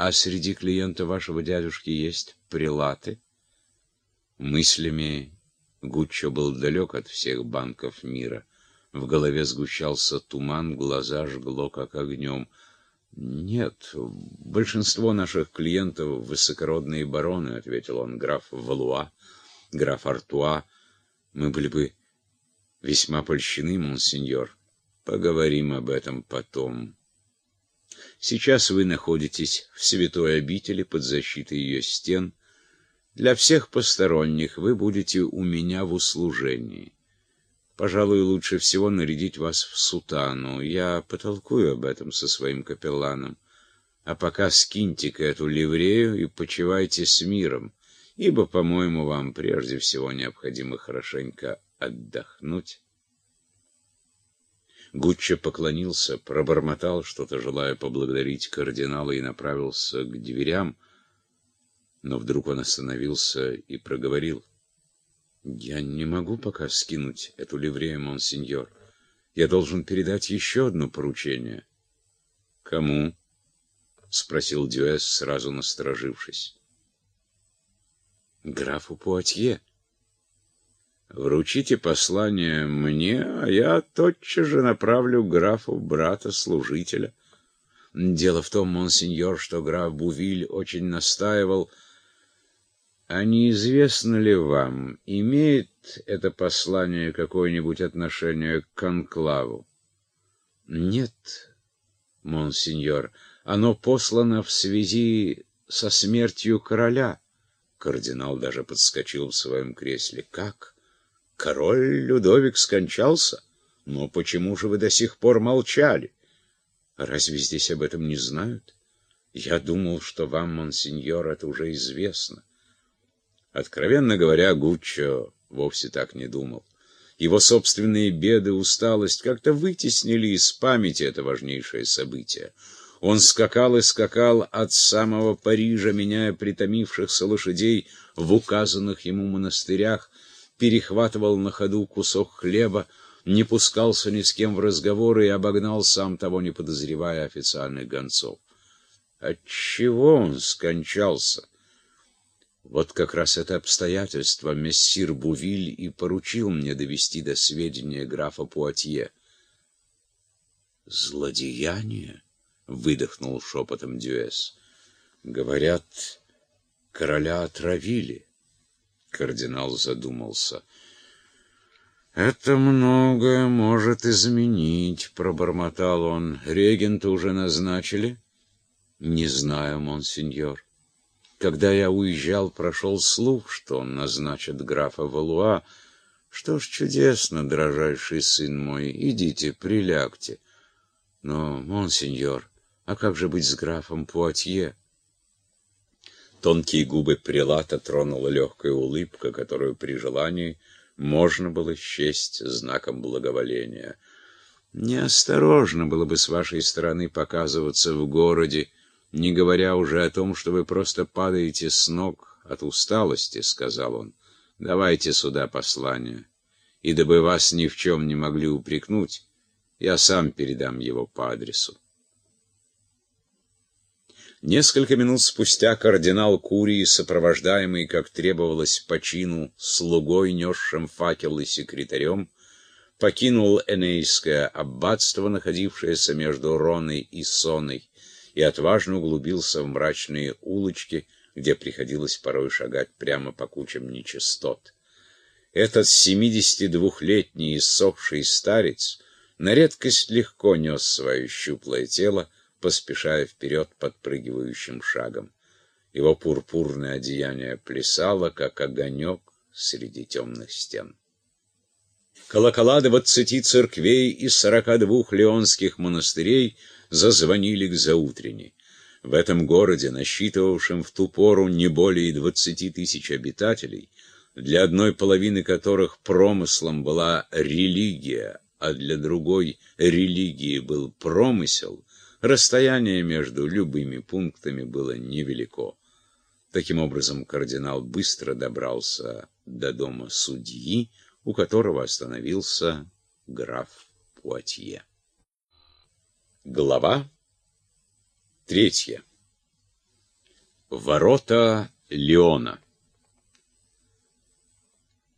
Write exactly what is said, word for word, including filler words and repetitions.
А среди клиентов вашего дядюшки есть прелаты? Мыслями Гуччо был далек от всех банков мира. В голове сгущался туман, глаза жгло как огнем. «Нет, большинство наших клиентов — высокородные бароны», — ответил он, — «граф Валуа, граф Артуа. Мы были бы весьма польщены, монсеньор. Поговорим об этом потом. Сейчас вы находитесь в святой обители под защитой ее стен. Для всех посторонних вы будете у меня в услужении. Пожалуй, лучше всего нарядить вас в сутану. Я потолкую об этом со своим капелланом. А пока скиньте-ка эту ливрею и почивайте с миром, ибо, по-моему, вам прежде всего необходимо хорошенько отдохнуть». Гуччо поклонился, пробормотал что-то, желая поблагодарить кардинала, и направился к дверям, но вдруг он остановился и проговорил: «Я не могу пока скинуть эту ливрею, монсеньор. Я должен передать еще одно поручение». «Кому?» — спросил Дюэс, сразу насторожившись. «Графу Пуатье». «Вручите послание мне, а я тотчас же направлю графу брата-служителя. Дело в том, монсеньор, что граф Бувиль очень настаивал. А неизвестно ли вам, имеет это послание какое-нибудь отношение к конклаву?» «Нет, монсеньор, оно послано в связи со смертью короля». Кардинал даже подскочил в своем кресле. «Как? Король Людовик скончался? Но почему же вы до сих пор молчали? Разве здесь об этом не знают? Я думал, что вам, монсеньор, это уже известно». Откровенно говоря, Гуччо вовсе так не думал. Его собственные беды, усталость как-то вытеснили из памяти это важнейшее событие. Он скакал и скакал от самого Парижа, меняя притомившихся лошадей в указанных ему монастырях, перехватывал на ходу кусок хлеба, не пускался ни с кем в разговоры и обогнал, сам того не подозревая, официальных гонцов. Отчего он скончался? Вот как раз это обстоятельство мессир Бувиль и поручил мне довести до сведения графа Пуатье. «Злодеяние?» — выдохнул шепотом Дюэс. «Говорят, короля отравили». Кардинал задумался. «Это многое может изменить», — пробормотал он. «Регента уже назначили?» «Не знаю, монсеньор. Когда я уезжал, прошел слух, что он назначит графа Валуа. Что ж, чудесно, дрожайший сын мой, идите, прилягте. Но, монсеньор, а как же быть с графом Пуатье?» Тонкие губы прелата тронула легкая улыбка, которую при желании можно было счесть знаком благоволения. «Неосторожно было бы с вашей стороны показываться в городе, не говоря уже о том, что вы просто падаете с ног от усталости», — сказал он. «Давайте сюда послание, и дабы вас ни в чем не могли упрекнуть, я сам передам его по адресу». Несколько минут спустя кардинал Курии, сопровождаемый, как требовалось по чину, слугой, несшим факел, и секретарем, покинул Энейское аббатство, находившееся между Роной и Соной, и отважно углубился в мрачные улочки, где приходилось порой шагать прямо по кучам нечистот. Этот семидесятидвухлетний иссохший старец на редкость легко нес свое щуплое тело, поспешая вперед подпрыгивающим шагом. Его пурпурное одеяние плясало, как огонек среди темных стен. Колокола двадцати церквей и сорока двух леонских монастырей зазвонили к заутрени. В этом городе, насчитывавшем в ту пору не более двадцати тысяч обитателей, для одной половины которых промыслом была религия, а для другой религии был промысел, расстояние между любыми пунктами было невелико. Таким образом, кардинал быстро добрался до дома судьи, у которого остановился граф Пуатье. Глава третья. Ворота Леона.